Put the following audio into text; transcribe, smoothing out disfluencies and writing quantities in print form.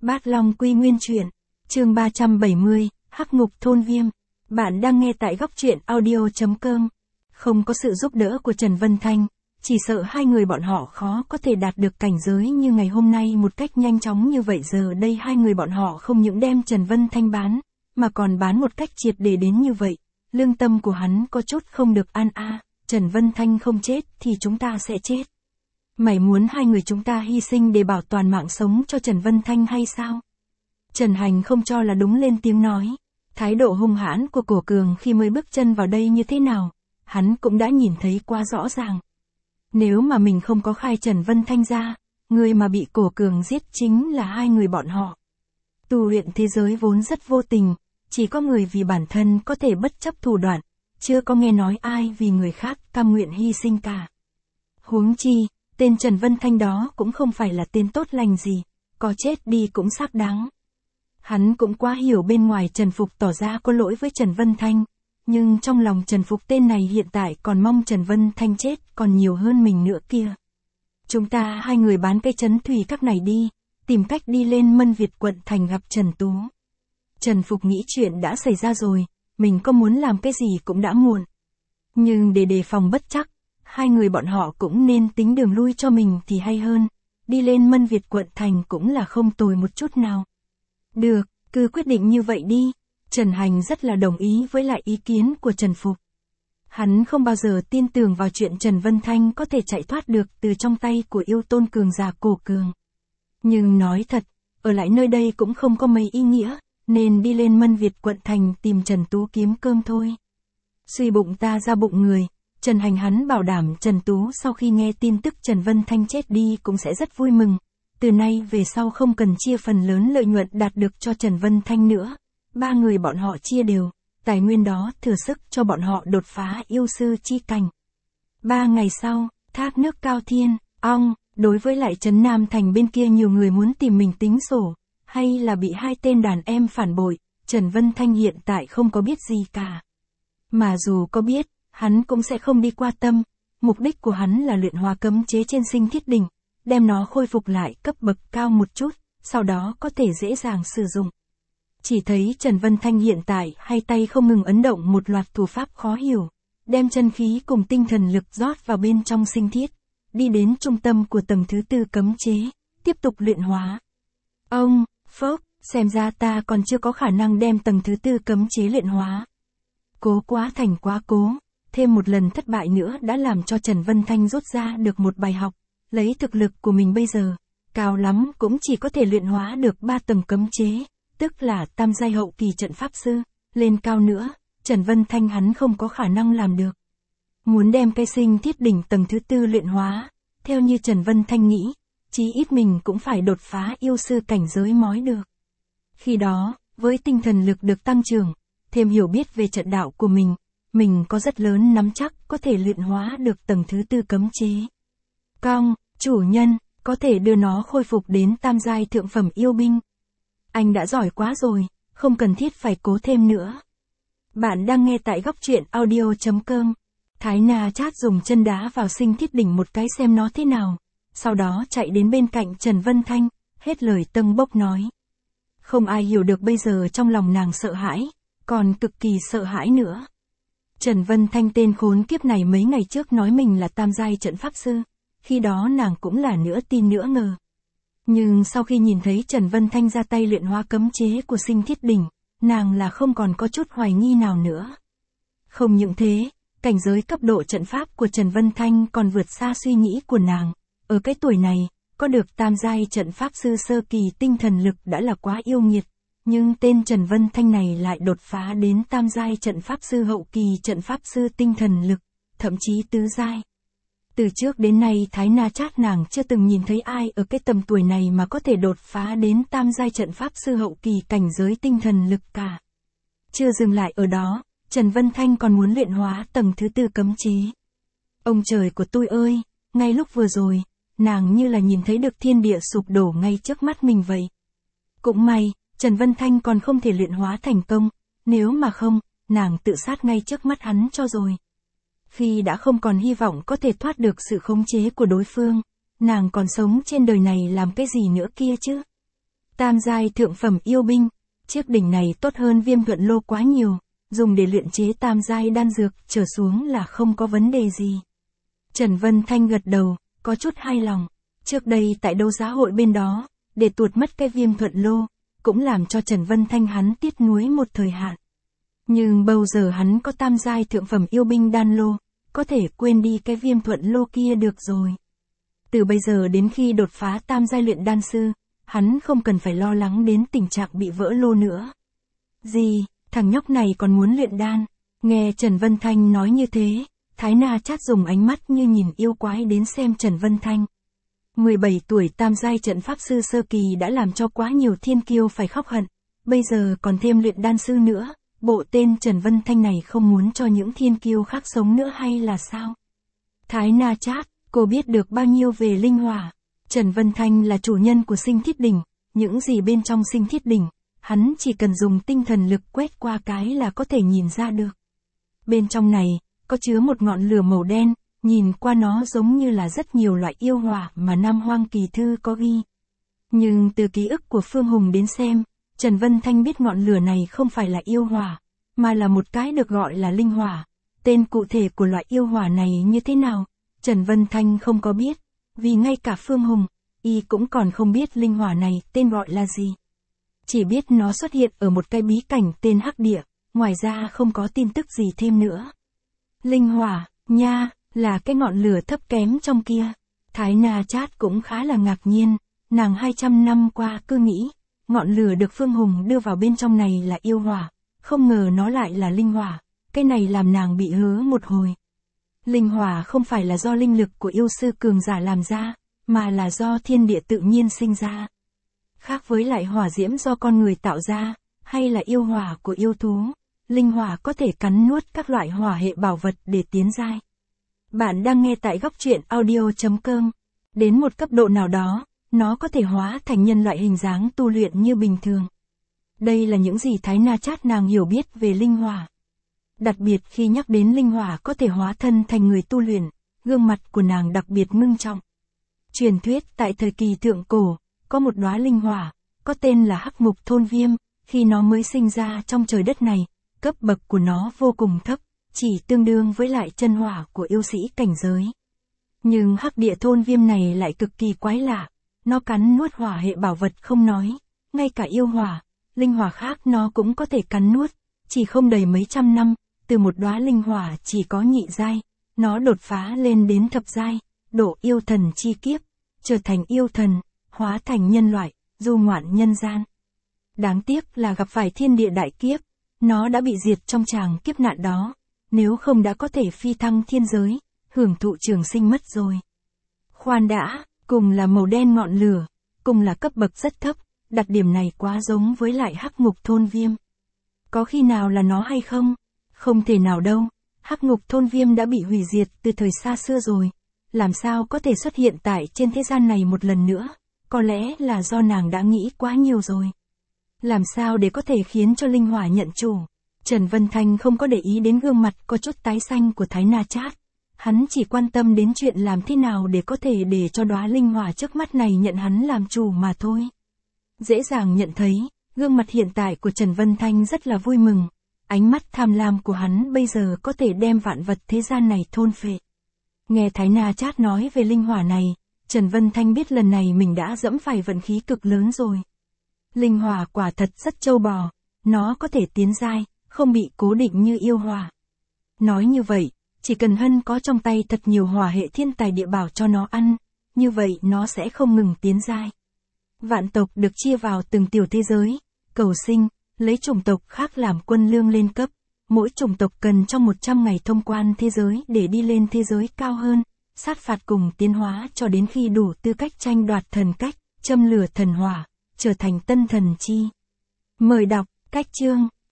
Bát Long Quy Nguyên Truyện, chương 370, Hắc Ngục Thôn Viêm. Bạn đang nghe tại góc truyện audio.com. Không có sự giúp đỡ của Trần Vân Thanh, chỉ sợ hai người bọn họ khó có thể đạt được cảnh giới như ngày hôm nay một cách nhanh chóng như vậy. Giờ đây hai người bọn họ không những đem Trần Vân Thanh bán, mà còn bán một cách triệt để đến như vậy. Lương tâm của hắn có chút không được an a. Trần Vân Thanh không chết thì chúng ta sẽ chết. Mày muốn hai người chúng ta hy sinh để bảo toàn mạng sống cho Trần Vân Thanh hay sao? Trần Hành không cho là đúng lên tiếng nói. Thái độ hung hãn của Cổ Cường khi mới bước chân vào đây như thế nào, hắn cũng đã nhìn thấy quá rõ ràng. Nếu mà mình không có khai Trần Vân Thanh ra, người mà bị Cổ Cường giết chính là hai người bọn họ. Tu luyện thế giới vốn rất vô tình, chỉ có người vì bản thân có thể bất chấp thủ đoạn, chưa có nghe nói ai vì người khác cam nguyện hy sinh cả. Huống chi, tên Trần Vân Thanh đó cũng không phải là tên tốt lành gì, có chết đi cũng xác đáng. Hắn cũng quá hiểu bên ngoài Trần Phục tỏ ra có lỗi với Trần Vân Thanh, nhưng trong lòng Trần Phục tên này hiện tại còn mong Trần Vân Thanh chết còn nhiều hơn mình nữa kia. Chúng ta hai người bán cây trấn thủy các này đi, tìm cách đi lên Mân Việt quận thành gặp Trần Tú. Trần Phục nghĩ chuyện đã xảy ra rồi, mình có muốn làm cái gì cũng đã muộn. Nhưng để đề phòng bất chắc, hai người bọn họ cũng nên tính đường lui cho mình thì hay hơn. Đi lên Mân Việt quận thành cũng là không tồi một chút nào. Được, cứ quyết định như vậy đi. Trần Hành rất là đồng ý với lại ý kiến của Trần Phục. Hắn không bao giờ tin tưởng vào chuyện Trần Vân Thanh có thể chạy thoát được từ trong tay của yêu tôn cường giả Cổ Cường. Nhưng nói thật, ở lại nơi đây cũng không có mấy ý nghĩa, nên đi lên Mân Việt quận thành tìm Trần Tú kiếm cơm thôi. Suy bụng ta ra bụng người, Trần Hành hắn bảo đảm Trần Tú sau khi nghe tin tức Trần Vân Thanh chết đi cũng sẽ rất vui mừng. Từ nay về sau không cần chia phần lớn lợi nhuận đạt được cho Trần Vân Thanh nữa. Ba người bọn họ chia đều, tài nguyên đó thừa sức cho bọn họ đột phá yêu sư chi cảnh. 3 ngày sau, thác nước Cao Thiên, đối với lại Trấn Nam Thành bên kia nhiều người muốn tìm mình tính sổ, hay là bị hai tên đàn em phản bội, Trần Vân Thanh hiện tại không có biết gì cả. Mà dù có biết, hắn cũng sẽ không đi qua tâm, mục đích của hắn là luyện hóa cấm chế trên Sinh Thiết Đỉnh, đem nó khôi phục lại cấp bậc cao một chút, sau đó có thể dễ dàng sử dụng. Chỉ thấy Trần Vân Thanh hiện tại hai tay không ngừng ấn động một loạt thủ pháp khó hiểu, đem chân khí cùng tinh thần lực rót vào bên trong sinh thiết, đi đến trung tâm của tầng thứ 4 cấm chế, tiếp tục luyện hóa. Xem ra ta còn chưa có khả năng đem tầng thứ 4 cấm chế luyện hóa. Cố quá thành quá cố, thêm một lần thất bại nữa đã làm cho Trần Vân Thanh rút ra được một bài học, lấy thực lực của mình bây giờ, cao lắm cũng chỉ có thể luyện hóa được 3 tầng cấm chế, tức là tam giai hậu kỳ trận pháp sư, lên cao nữa, Trần Vân Thanh hắn không có khả năng làm được. Muốn đem cây Sinh Thiết Đỉnh tầng thứ 4 luyện hóa, theo như Trần Vân Thanh nghĩ, chí ít mình cũng phải đột phá yêu sư cảnh giới mới được. Khi đó, với tinh thần lực được tăng trưởng, thêm hiểu biết về trận đạo của mình có rất lớn nắm chắc có thể luyện hóa được tầng thứ 4 cấm chế. Chủ nhân, có thể đưa nó khôi phục đến tam giai thượng phẩm yêu binh. Anh đã giỏi quá rồi, không cần thiết phải cố thêm nữa. Bạn đang nghe tại góc truyện audio.com. Thái Na Chát dùng chân đá vào Sinh Thiết Đỉnh một cái xem nó thế nào, sau đó chạy đến bên cạnh Trần Vân Thanh, hết lời tâng bốc nói. Không ai hiểu được bây giờ trong lòng nàng sợ hãi, còn cực kỳ sợ hãi nữa. Trần Vân Thanh tên khốn kiếp này mấy ngày trước nói mình là tam giai trận pháp sư, khi đó nàng cũng là nửa tin nửa ngờ. Nhưng sau khi nhìn thấy Trần Vân Thanh ra tay luyện hóa cấm chế của Sinh Thiết Đỉnh, nàng là không còn có chút hoài nghi nào nữa. Không những thế, cảnh giới cấp độ trận pháp của Trần Vân Thanh còn vượt xa suy nghĩ của nàng. Ở cái tuổi này, có được tam giai trận pháp sư sơ kỳ tinh thần lực đã là quá yêu nghiệt. Nhưng tên Trần Vân Thanh này lại đột phá đến tam giai trận pháp sư hậu kỳ trận pháp sư tinh thần lực, thậm chí tứ giai. Từ trước đến nay Thái Na Chát nàng chưa từng nhìn thấy ai ở cái tầm tuổi này mà có thể đột phá đến tam giai trận pháp sư hậu kỳ cảnh giới tinh thần lực cả. Chưa dừng lại ở đó, Trần Vân Thanh còn muốn luyện hóa tầng thứ 4 cấm chế. Ông trời của tôi ơi, ngay lúc vừa rồi, nàng như là nhìn thấy được thiên địa sụp đổ ngay trước mắt mình vậy. Cũng may, Trần Vân Thanh còn không thể luyện hóa thành công, nếu mà không, nàng tự sát ngay trước mắt hắn cho rồi. Khi đã không còn hy vọng có thể thoát được sự khống chế của đối phương, nàng còn sống trên đời này làm cái gì nữa kia chứ? Tam giai thượng phẩm yêu binh, chiếc đỉnh này tốt hơn Viêm Thuận Lô quá nhiều, dùng để luyện chế tam giai đan dược trở xuống là không có vấn đề gì. Trần Vân Thanh gật đầu, có chút hài lòng. Trước đây tại đấu giá hội bên đó, để tuột mất cái Viêm Thuận Lô, cũng làm cho Trần Vân Thanh hắn tiếc nuối một thời hạn. Nhưng bây giờ hắn có tam giai thượng phẩm yêu binh đan lô, có thể quên đi cái Viêm Thuận Lô kia được rồi. Từ bây giờ đến khi đột phá tam giai luyện đan sư, hắn không cần phải lo lắng đến tình trạng bị vỡ lô nữa. Gì, thằng nhóc này còn muốn luyện đan? Nghe Trần Vân Thanh nói như thế, Thái Na Chát dùng ánh mắt như nhìn yêu quái đến xem Trần Vân Thanh. 17 tuổi tam giai trận pháp sư sơ kỳ đã làm cho quá nhiều thiên kiêu phải khóc hận, bây giờ còn thêm luyện đan sư nữa, bộ tên Trần Vân Thanh này không muốn cho những thiên kiêu khác sống nữa hay là sao? Thái Na Chát, cô biết được bao nhiêu về linh hỏa? Trần Vân Thanh là chủ nhân của sinh thiết đỉnh, những gì bên trong sinh thiết đỉnh, hắn chỉ cần dùng tinh thần lực quét qua cái là có thể nhìn ra được. Bên trong này, có chứa một ngọn lửa màu đen, nhìn qua nó giống như là rất nhiều loại yêu hỏa mà Nam Hoang Kỳ Thư có ghi. Nhưng từ ký ức của Phương Hùng đến xem, Trần Vân Thanh biết ngọn lửa này không phải là yêu hỏa, mà là một cái được gọi là linh hỏa. Tên cụ thể của loại yêu hỏa này như thế nào, Trần Vân Thanh không có biết, vì ngay cả Phương Hùng, y cũng còn không biết linh hỏa này tên gọi là gì. Chỉ biết nó xuất hiện ở một cái bí cảnh tên Hắc Địa, ngoài ra không có tin tức gì thêm nữa. Linh hỏa, nha, là cái ngọn lửa thấp kém trong kia. Thái Na Chát cũng khá là ngạc nhiên, nàng 200 năm qua cứ nghĩ, ngọn lửa được Phương Hùng đưa vào bên trong này là yêu hỏa, không ngờ nó lại là linh hỏa, cái này làm nàng bị hớ một hồi. Linh hỏa không phải là do linh lực của yêu sư cường giả làm ra, mà là do thiên địa tự nhiên sinh ra. Khác với lại hỏa diễm do con người tạo ra, hay là yêu hỏa của yêu thú, linh hỏa có thể cắn nuốt các loại hỏa hệ bảo vật để tiến giai. Bạn đang nghe tại góc truyện audio.com. Đến một cấp độ nào đó, nó có thể hóa thành nhân loại hình dáng tu luyện như bình thường. Đây là những gì Thái Na Chát nàng hiểu biết về linh hỏa. Đặc biệt khi nhắc đến linh hỏa có thể hóa thân thành người tu luyện, gương mặt của nàng đặc biệt ngưng trọng. Truyền thuyết tại thời kỳ thượng cổ, có một đóa linh hỏa, có tên là Hắc Ngục Thôn Viêm, khi nó mới sinh ra trong trời đất này, cấp bậc của nó vô cùng thấp, chỉ tương đương với lại chân hỏa của yêu sĩ cảnh giới. Nhưng Hắc Địa Thôn Viêm này lại cực kỳ quái lạ, nó cắn nuốt hỏa hệ bảo vật không nói, ngay cả yêu hỏa, linh hỏa khác nó cũng có thể cắn nuốt, chỉ không đầy mấy trăm năm, từ một đóa linh hỏa chỉ có nhị giai, nó đột phá lên đến thập giai, độ yêu thần chi kiếp, trở thành yêu thần, hóa thành nhân loại, du ngoạn nhân gian. Đáng tiếc là gặp phải thiên địa đại kiếp, nó đã bị diệt trong tràng kiếp nạn đó, nếu không đã có thể phi thăng thiên giới, hưởng thụ trường sinh mất rồi. Khoan đã, cùng là màu đen ngọn lửa, cùng là cấp bậc rất thấp, đặc điểm này quá giống với lại Hắc Ngục Thôn Viêm. Có khi nào là nó hay không? Không thể nào đâu, Hắc Ngục Thôn Viêm đã bị hủy diệt từ thời xa xưa rồi, làm sao có thể xuất hiện tại trên thế gian này một lần nữa, có lẽ là do nàng đã nghĩ quá nhiều rồi. Làm sao để có thể khiến cho linh hỏa nhận chủ? Trần Vân Thanh không có để ý đến gương mặt có chút tái xanh của Thái Na Chát, hắn chỉ quan tâm đến chuyện làm thế nào để có thể để cho đóa linh hỏa trước mắt này nhận hắn làm chủ mà thôi. Dễ dàng nhận thấy, gương mặt hiện tại của Trần Vân Thanh rất là vui mừng, ánh mắt tham lam của hắn bây giờ có thể đem vạn vật thế gian này thôn phệ. Nghe Thái Na Chát nói về linh hỏa này, Trần Vân Thanh biết lần này mình đã dẫm phải vận khí cực lớn rồi. Linh hỏa quả thật rất trâu bò, nó có thể tiến giai, không bị cố định như yêu hỏa. Nói như vậy, chỉ cần Hân có trong tay thật nhiều hỏa hệ thiên tài địa bảo cho nó ăn, như vậy nó sẽ không ngừng tiến giai. Vạn tộc được chia vào từng tiểu thế giới, cầu sinh, lấy chủng tộc khác làm quân lương lên cấp. Mỗi chủng tộc cần trong 100 ngày thông quan thế giới để đi lên thế giới cao hơn, sát phạt cùng tiến hóa cho đến khi đủ tư cách tranh đoạt thần cách, châm lửa thần hỏa, trở thành tân thần chi. Mời đọc, cách chương.